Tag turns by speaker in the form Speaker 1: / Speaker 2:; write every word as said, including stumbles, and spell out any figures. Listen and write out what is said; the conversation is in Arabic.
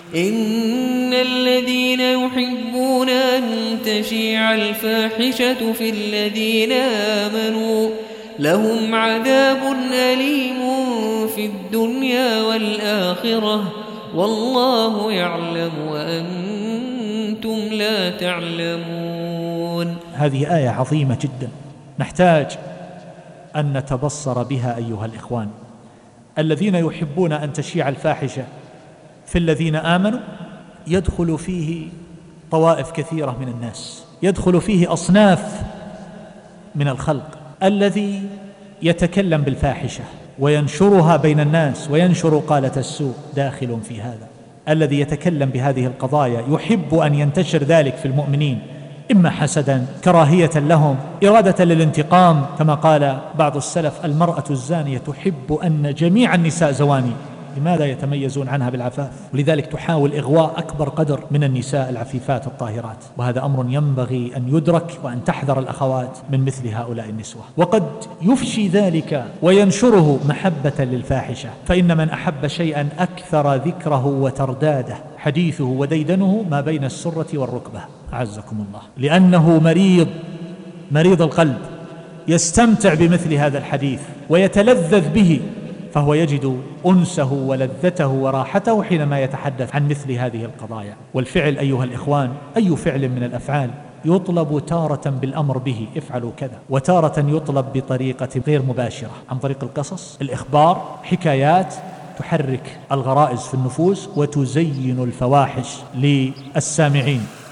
Speaker 1: إن الذين يحبون أن تشيع الفاحشة في الذين آمنوا لهم عذاب أليم في الدنيا والآخرة والله يعلم وأنتم لا تعلمون.
Speaker 2: هذه آية عظيمة جدا نحتاج أن نتبصر بها أيها الإخوان. الذين يحبون أن تشيع الفاحشة في الذين آمنوا يدخل فيه طوائف كثيرة من الناس، يدخل فيه أصناف من الخلق. الذي يتكلم بالفاحشة وينشرها بين الناس وينشر قالة السوء داخل في هذا. الذي يتكلم بهذه القضايا يحب أن ينتشر ذلك في المؤمنين، إما حسدا، كراهية لهم، إرادة للانتقام، كما قال بعض السلف: المرأة الزانية تحب أن جميع النساء زواني. لماذا يتميزون عنها بالعفاف؟ ولذلك تحاول إغواء أكبر قدر من النساء العفيفات الطاهرات. وهذا أمر ينبغي أن يدرك وأن تحذر الأخوات من مثل هؤلاء النسوة. وقد يفشي ذلك وينشره محبة للفاحشة، فإن من أحب شيئا أكثر ذكره وترداده، حديثه وديدنه ما بين السرة والركبة، أعزكم الله، لأنه مريض مريض القلب يستمتع بمثل هذا الحديث ويتلذذ به، فهو يجد أنسه ولذته وراحته حينما يتحدث عن مثل هذه القضايا. والفعل أيها الإخوان، أي فعل من الأفعال يطلب تارة بالأمر به، افعلوا كذا، وتارة يطلب بطريقة غير مباشرة، عن طريق القصص، الإخبار، حكايات تحرك الغرائز في النفوس وتزين الفواحش للسامعين.